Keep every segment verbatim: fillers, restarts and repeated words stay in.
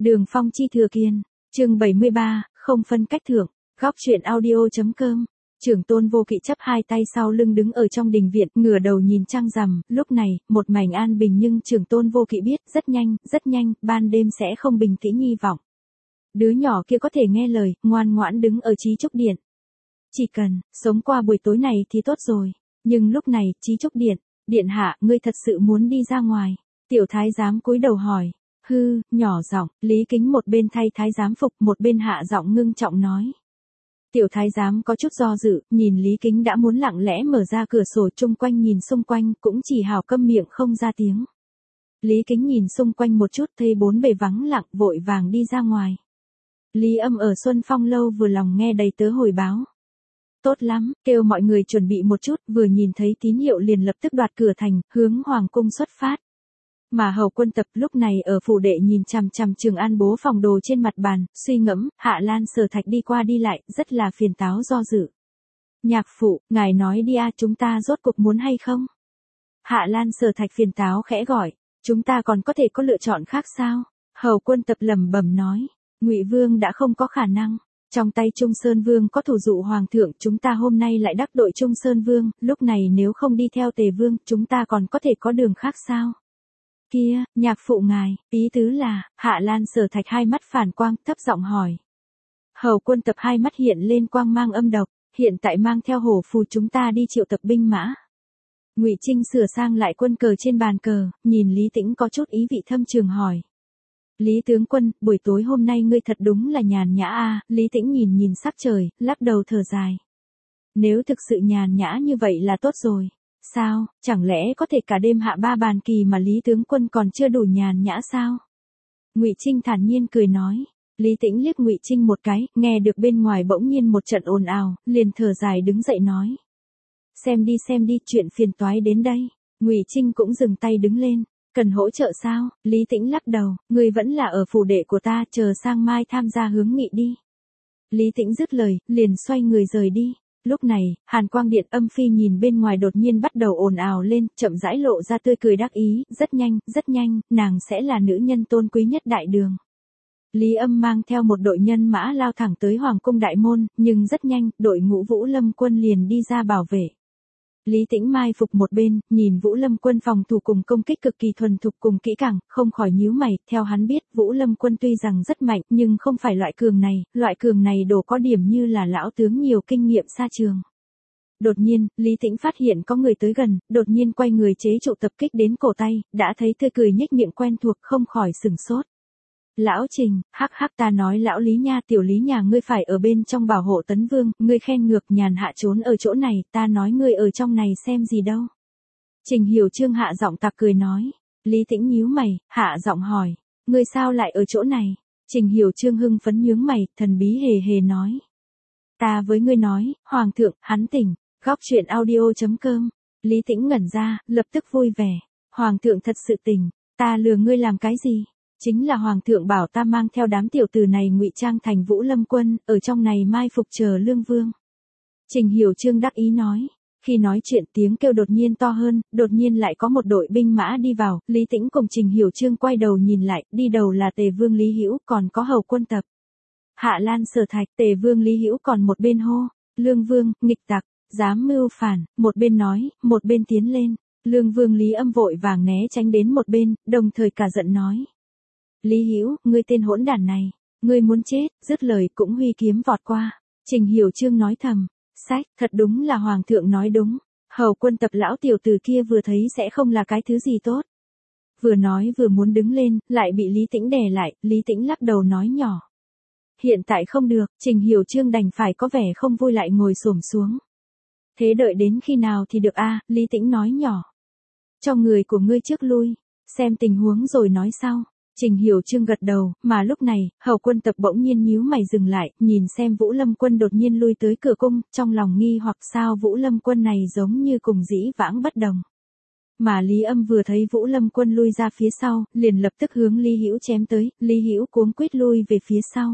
Đường Phong chi thừa kiên, chương bảy mươi ba, không phân cách thưởng, góc truyện audio.com. Trưởng Tôn Vô Kỵ chắp hai tay sau lưng đứng ở trong đình viện, ngửa đầu nhìn trăng rằm, lúc này, một mảnh an bình nhưng Trưởng Tôn Vô Kỵ biết, rất nhanh, rất nhanh, ban đêm sẽ không bình tĩnh như vọng. Đứa nhỏ kia có thể nghe lời, ngoan ngoãn đứng ở Chí Trúc Điện. Chỉ cần, sống qua buổi tối này thì tốt rồi. Nhưng lúc này, Chí Trúc Điện, điện hạ, ngươi thật sự muốn đi ra ngoài. Tiểu thái giám cúi đầu hỏi. Hư, nhỏ giọng, Lý Kính một bên thay thái giám phục, một bên hạ giọng ngưng trọng nói. Tiểu thái giám có chút do dự, nhìn Lý Kính đã muốn lặng lẽ mở ra cửa sổ chung quanh nhìn xung quanh, cũng chỉ hào câm miệng không ra tiếng. Lý Kính nhìn xung quanh một chút thấy bốn bề vắng lặng, vội vàng đi ra ngoài. Lý Âm ở Xuân Phong lâu vừa lòng nghe đầy tớ hồi báo. Tốt lắm, kêu mọi người chuẩn bị một chút, vừa nhìn thấy tín hiệu liền lập tức đoạt cửa thành, hướng Hoàng cung xuất phát. Mà Hầu Quân Tập lúc này ở phủ đệ nhìn chằm chằm Trường An bố phòng đồ trên mặt bàn, suy ngẫm, Hạ Lan Sở Thạch đi qua đi lại, rất là phiền táo do dự. Nhạc phụ, ngài nói đi a, chúng ta rốt cuộc muốn hay không? Hạ Lan Sở Thạch phiền táo khẽ gọi, chúng ta còn có thể có lựa chọn khác sao? Hầu Quân Tập lẩm bẩm nói, Ngụy Vương đã không có khả năng. Trong tay Trung Sơn Vương có thủ dụ Hoàng thượng, chúng ta hôm nay lại đắc tội Trung Sơn Vương, lúc này nếu không đi theo Tề Vương, chúng ta còn có thể có đường khác sao? Kia, nhạc phụ ngài, ý tứ là, Hạ Lan Sở Thạch hai mắt phản quang, thấp giọng hỏi. Hầu Quân Tập hai mắt hiện lên quang mang âm độc, hiện tại mang theo hổ phù chúng ta đi triệu tập binh mã. Ngụy Trinh sửa sang lại quân cờ trên bàn cờ, nhìn Lý Tĩnh có chút ý vị thâm trường hỏi. Lý tướng quân, buổi tối hôm nay ngươi thật đúng là nhàn nhã a. Lý Tĩnh nhìn nhìn sắc trời, lắc đầu thở dài. Nếu thực sự nhàn nhã như vậy là tốt rồi. Sao, chẳng lẽ có thể cả đêm hạ ba bàn kỳ mà Lý tướng quân còn chưa đủ nhàn nhã sao? Ngụy Trinh thản nhiên cười nói. Lý Tĩnh liếc Ngụy Trinh một cái, nghe được bên ngoài bỗng nhiên một trận ồn ào, liền thở dài đứng dậy nói. Xem đi xem đi, chuyện phiền toái đến đây. Ngụy Trinh cũng dừng tay đứng lên. Cần hỗ trợ sao? Lý Tĩnh lắc đầu, người vẫn là ở phủ đệ của ta, chờ sang mai tham gia hướng nghị đi. Lý Tĩnh dứt lời, liền xoay người rời đi. Lúc này, Hàn Quang Điện Âm Phi nhìn bên ngoài đột nhiên bắt đầu ồn ào lên, chậm rãi lộ ra tươi cười đắc ý, rất nhanh, rất nhanh, nàng sẽ là nữ nhân tôn quý nhất đại đường. Lý Âm mang theo một đội nhân mã lao thẳng tới Hoàng cung đại môn, nhưng rất nhanh, đội ngũ Vũ Lâm quân liền đi ra bảo vệ. Lý Tĩnh mai phục một bên, nhìn Vũ Lâm quân phòng thủ cùng công kích cực kỳ thuần thục cùng kỹ càng, không khỏi nhíu mày, theo hắn biết, Vũ Lâm quân tuy rằng rất mạnh, nhưng không phải loại cường này, loại cường này đồ có điểm như là lão tướng nhiều kinh nghiệm xa trường. Đột nhiên, Lý Tĩnh phát hiện có người tới gần, đột nhiên quay người chế trụ tập kích đến cổ tay, đã thấy tươi cười nhếch miệng quen thuộc, không khỏi sửng sốt. Lão Trình, hắc hắc, ta nói lão Lý nha, tiểu Lý nhà ngươi phải ở bên trong bảo hộ Tấn Vương, ngươi khen ngược nhàn hạ trốn ở chỗ này, ta nói ngươi ở trong này xem gì đâu. Trình Hiểu Trương hạ giọng tặc cười nói. Lý Tĩnh nhíu mày, hạ giọng hỏi, ngươi sao lại ở chỗ này? Trình Hiểu Trương hưng phấn nhướng mày, thần bí hề hề nói. Ta với ngươi nói, Hoàng thượng, hắn tỉnh, góc truyện audio.com. Lý Tĩnh ngẩn ra, lập tức vui vẻ. Hoàng thượng thật sự tỉnh, ta lừa ngươi làm cái gì? Chính là Hoàng thượng bảo ta mang theo đám tiểu tử này ngụy trang thành Vũ Lâm quân, ở trong này mai phục chờ Lương Vương. Trình Hiểu Trương đắc ý nói. Khi nói chuyện tiếng kêu đột nhiên to hơn, đột nhiên lại có một đội binh mã đi vào, Lý Tĩnh cùng Trình Hiểu Trương quay đầu nhìn lại, đi đầu là Tề Vương Lý Hữu, còn có Hầu Quân Tập. Hạ Lan Sở Thạch, Tề Vương Lý Hữu còn một bên hô, Lương Vương, nghịch tặc, dám mưu phản, một bên nói, một bên tiến lên. Lương Vương Lý Âm vội vàng né tránh đến một bên, đồng thời cả giận nói. Lý Hữu, ngươi tên hỗn đản này, ngươi muốn chết, dứt lời cũng huy kiếm vọt qua. Trình Hiểu Trương nói thầm, sách, thật đúng là Hoàng thượng nói đúng, Hầu Quân Tập lão tiểu tử kia vừa thấy sẽ không là cái thứ gì tốt. Vừa nói vừa muốn đứng lên, lại bị Lý Tĩnh đè lại, Lý Tĩnh lắc đầu nói nhỏ. Hiện tại không được, Trình Hiểu Trương đành phải có vẻ không vui lại ngồi xổm xuống. Thế đợi đến khi nào thì được a? Lý Tĩnh nói nhỏ. Cho người của ngươi trước lui, xem tình huống rồi nói sau. Trình Hiểu Trương gật đầu, mà lúc này, Hầu Quân Tập bỗng nhiên nhíu mày dừng lại, nhìn xem Vũ Lâm quân đột nhiên lui tới cửa cung, trong lòng nghi hoặc sao Vũ Lâm quân này giống như cùng dĩ vãng bất đồng. Mà Lý Âm vừa thấy Vũ Lâm quân lui ra phía sau, liền lập tức hướng Lý Hữu chém tới, Lý Hữu cuống quýt lui về phía sau.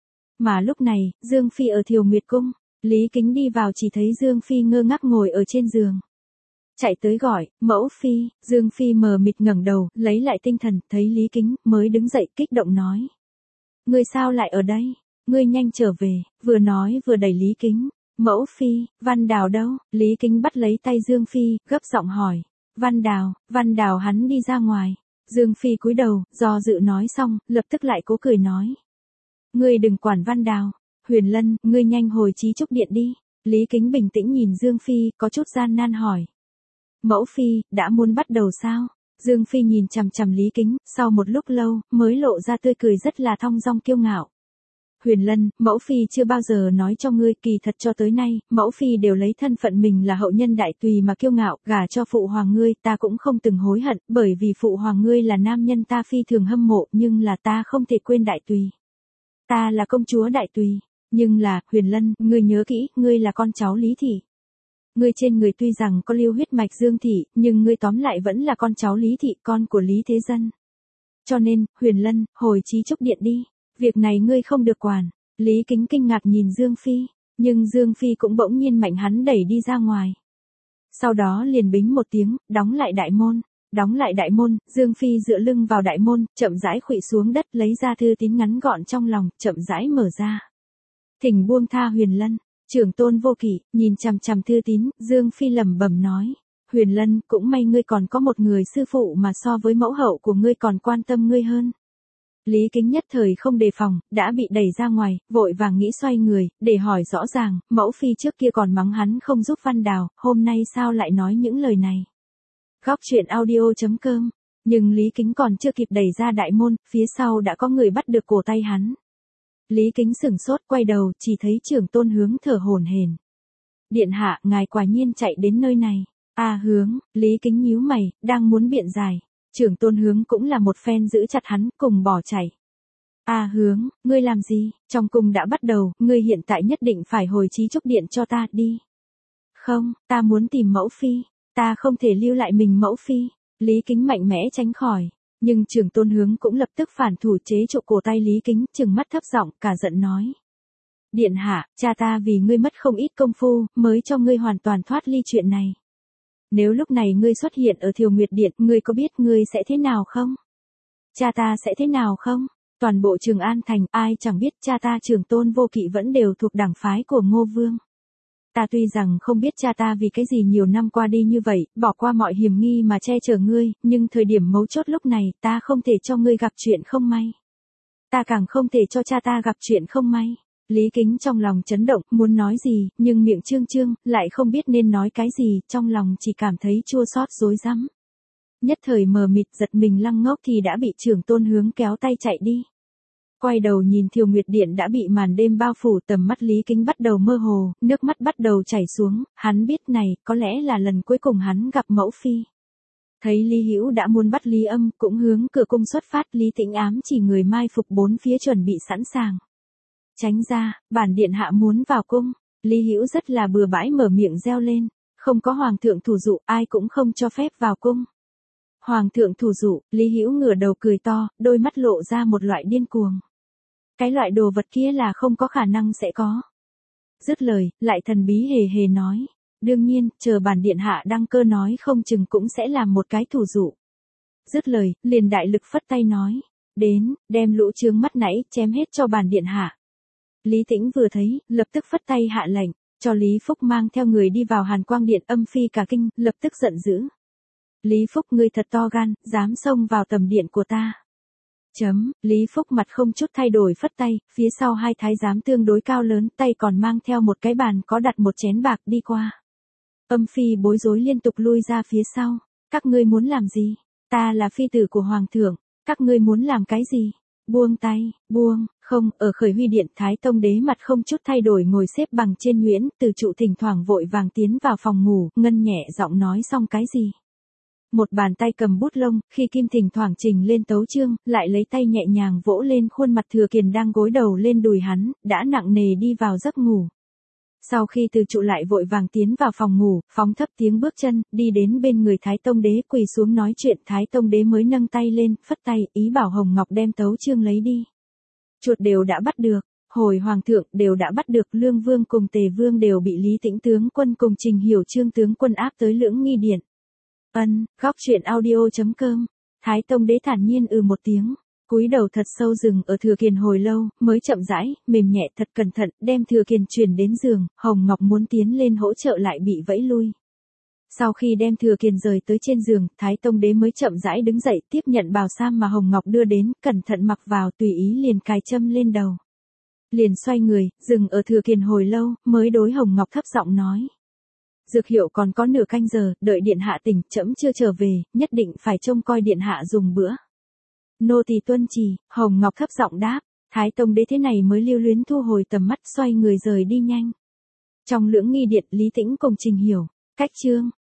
Mà lúc này, Dương Phi ở Thiều Nguyệt cung, Lý Kính đi vào chỉ thấy Dương Phi ngơ ngác ngồi ở trên giường. Chạy tới gọi, mẫu phi, Dương Phi mờ mịt ngẩng đầu, lấy lại tinh thần, thấy Lý Kính, mới đứng dậy kích động nói. Ngươi sao lại ở đây? Ngươi nhanh trở về, vừa nói vừa đẩy Lý Kính. Mẫu phi, Văn Đào đâu? Lý Kính bắt lấy tay Dương Phi, gấp giọng hỏi. Văn Đào, Văn Đào hắn đi ra ngoài. Dương Phi cúi đầu, do dự nói xong, lập tức lại cố cười nói. Ngươi đừng quản Văn Đào. Huyền Lân, ngươi nhanh hồi Chí Trúc Điện đi. Lý Kính bình tĩnh nhìn Dương Phi, có chút gian nan hỏi. Mẫu phi, đã muốn bắt đầu sao? Dương Phi nhìn chằm chằm Lý Kính, sau một lúc lâu, mới lộ ra tươi cười rất là thong dong kiêu ngạo. Huyền Lân, mẫu phi chưa bao giờ nói cho ngươi, kỳ thật cho tới nay, mẫu phi đều lấy thân phận mình là hậu nhân đại tùy mà kiêu ngạo, gả cho phụ hoàng ngươi, ta cũng không từng hối hận, bởi vì phụ hoàng ngươi là nam nhân ta phi thường hâm mộ, nhưng là ta không thể quên đại tùy. Ta là công chúa đại tùy, nhưng là, Huyền Lân, ngươi nhớ kỹ, ngươi là con cháu Lý thị. Ngươi trên người tuy rằng có lưu huyết mạch Dương thị, nhưng ngươi tóm lại vẫn là con cháu Lý thị, con của Lý Thế Dân. Cho nên, Huyền Lân, hồi Chí Trúc Điện đi. Việc này ngươi không được quản. Lý Kính kinh ngạc nhìn Dương Phi, nhưng Dương Phi cũng bỗng nhiên mạnh hắn đẩy đi ra ngoài. Sau đó liền bính một tiếng, đóng lại đại môn. Đóng lại đại môn, Dương Phi dựa lưng vào đại môn, chậm rãi khuỵu xuống đất lấy ra thư tín ngắn gọn trong lòng, chậm rãi mở ra. Thỉnh buông tha Huyền Lân. Trưởng tôn vô kỵ, nhìn chằm chằm thư tín, Dương Phi lẩm bẩm nói. Huyền Lân, cũng may ngươi còn có một người sư phụ mà so với mẫu hậu của ngươi còn quan tâm ngươi hơn. Lý Kính nhất thời không đề phòng, đã bị đẩy ra ngoài, vội vàng nghĩ xoay người, để hỏi rõ ràng, mẫu phi trước kia còn mắng hắn không giúp Văn Đào, hôm nay sao lại nói những lời này. Góc truyện audio chấm com, nhưng Lý Kính còn chưa kịp đẩy ra đại môn, phía sau đã có người bắt được cổ tay hắn. Lý Kính sửng sốt quay đầu, chỉ thấy trưởng tôn Hướng thở hổn hển. Điện hạ, ngài quả nhiên chạy đến nơi này. À Hướng, Lý Kính nhíu mày, đang muốn biện giải. Trưởng tôn Hướng cũng là một phen giữ chặt hắn, cùng bỏ chạy. À Hướng, ngươi làm gì? Trong cung đã bắt đầu, ngươi hiện tại nhất định phải hồi Chí Trúc Điện cho ta, đi. Không, ta muốn tìm mẫu phi. Ta không thể lưu lại mình mẫu phi. Lý Kính mạnh mẽ tránh khỏi. Nhưng trưởng tôn Hướng cũng lập tức phản thủ chế trụ cổ tay Lý Kính, trừng mắt thấp giọng, cả giận nói. Điện hạ, cha ta vì ngươi mất không ít công phu, mới cho ngươi hoàn toàn thoát ly chuyện này. Nếu lúc này ngươi xuất hiện ở Thiều Nguyệt Điện, ngươi có biết ngươi sẽ thế nào không? Cha ta sẽ thế nào không? Toàn bộ Trường An Thành, ai chẳng biết cha ta Trưởng tôn vô kỵ vẫn đều thuộc đảng phái của Ngô Vương. Ta tuy rằng không biết cha ta vì cái gì nhiều năm qua đi như vậy, bỏ qua mọi hiểm nghi mà che chở ngươi, nhưng thời điểm mấu chốt lúc này, ta không thể cho ngươi gặp chuyện không may. Ta càng không thể cho cha ta gặp chuyện không may. Lý Kính trong lòng chấn động, muốn nói gì, nhưng miệng trương trương, lại không biết nên nói cái gì, trong lòng chỉ cảm thấy chua xót rối rắm. Nhất thời mờ mịt giật mình lăng ngốc thì đã bị trưởng tôn Hướng kéo tay chạy đi. Quay đầu nhìn Thiều Nguyệt Điện đã bị màn đêm bao phủ, tầm mắt Lý Kính bắt đầu mơ hồ, nước mắt bắt đầu chảy xuống, hắn biết này, có lẽ là lần cuối cùng hắn gặp mẫu phi. Thấy Lý Hữu đã muốn bắt Lý Âm, cũng hướng cửa cung xuất phát, Lý Tĩnh ám chỉ người mai phục bốn phía chuẩn bị sẵn sàng. Tránh ra, bản điện hạ muốn vào cung. Lý Hữu rất là bừa bãi mở miệng reo lên, không có hoàng thượng thủ dụ, ai cũng không cho phép vào cung. Hoàng thượng thủ dụ, Lý Hữu ngửa đầu cười to, đôi mắt lộ ra một loại điên cuồng. Cái loại đồ vật kia là không có khả năng sẽ có. Dứt lời, lại thần bí hề hề nói. Đương nhiên, chờ bản điện hạ đăng cơ nói không chừng cũng sẽ làm một cái thủ dụ. Dứt lời, liền đại lực phất tay nói. Đến, đem lũ trướng mắt nãy, chém hết cho bản điện hạ. Lý Tĩnh vừa thấy, lập tức phất tay hạ lệnh, cho Lý Phúc mang theo người đi vào Hàn Quang Điện, âm phi cả kinh, lập tức giận dữ. Lý Phúc, ngươi thật to gan, dám xông vào tầm điện của ta. Chấm, Lý Phúc mặt không chút thay đổi phất tay, phía sau hai thái giám tương đối cao lớn, tay còn mang theo một cái bàn có đặt một chén bạc đi qua. Âm phi bối rối liên tục lui ra phía sau. Các ngươi muốn làm gì? Ta là phi tử của hoàng thượng, các ngươi muốn làm cái gì? Buông tay, buông, không, ở Khởi Huy Điện, Thái Tông Đế mặt không chút thay đổi ngồi xếp bằng trên nhuyễn, Từ Trụ thỉnh thoảng vội vàng tiến vào phòng ngủ, ngân nhẹ giọng nói xong cái gì. Một bàn tay cầm bút lông, khi Kim thỉnh thoảng trình lên tấu chương, lại lấy tay nhẹ nhàng vỗ lên khuôn mặt Thừa Kiền đang gối đầu lên đùi hắn, đã nặng nề đi vào giấc ngủ. Sau khi Từ Trụ lại vội vàng tiến vào phòng ngủ, phóng thấp tiếng bước chân, đi đến bên người Thái Tông Đế quỳ xuống nói chuyện, Thái Tông Đế mới nâng tay lên, phất tay, ý bảo Hồng Ngọc đem tấu chương lấy đi. Chuột đều đã bắt được, hồi hoàng thượng đều đã bắt được, Lương Vương cùng Tề Vương đều bị Lý Tĩnh tướng quân cùng Trình Hiểu Trương tướng quân áp tới Lưỡng Nghi Điện. Ân, góc truyện audio chấm com. Thái Tông Đế thản nhiên ừ một tiếng. Cúi đầu thật sâu dừng ở Thừa Kiền hồi lâu, mới chậm rãi, mềm nhẹ thật cẩn thận, đem Thừa Kiền truyền đến giường, Hồng Ngọc muốn tiến lên hỗ trợ lại bị vẫy lui. Sau khi đem Thừa Kiền rời tới trên giường, Thái Tông Đế mới chậm rãi đứng dậy, tiếp nhận bào sam mà Hồng Ngọc đưa đến, cẩn thận mặc vào, tùy ý liền cài châm lên đầu. Liền xoay người, dừng ở Thừa Kiền hồi lâu, mới đối Hồng Ngọc thấp giọng nói. Dược hiệu còn có nửa canh giờ, đợi điện hạ tỉnh, trẫm chưa trở về, nhất định phải trông coi điện hạ dùng bữa. Nô tỳ tuân chỉ, Hồng Ngọc thấp giọng đáp, Thái Tông Đế thế này mới lưu luyến thu hồi tầm mắt, xoay người rời đi nhanh. Trong lưỡng nghi điện, Lý Tĩnh cùng Trình Hiểu, cách chương.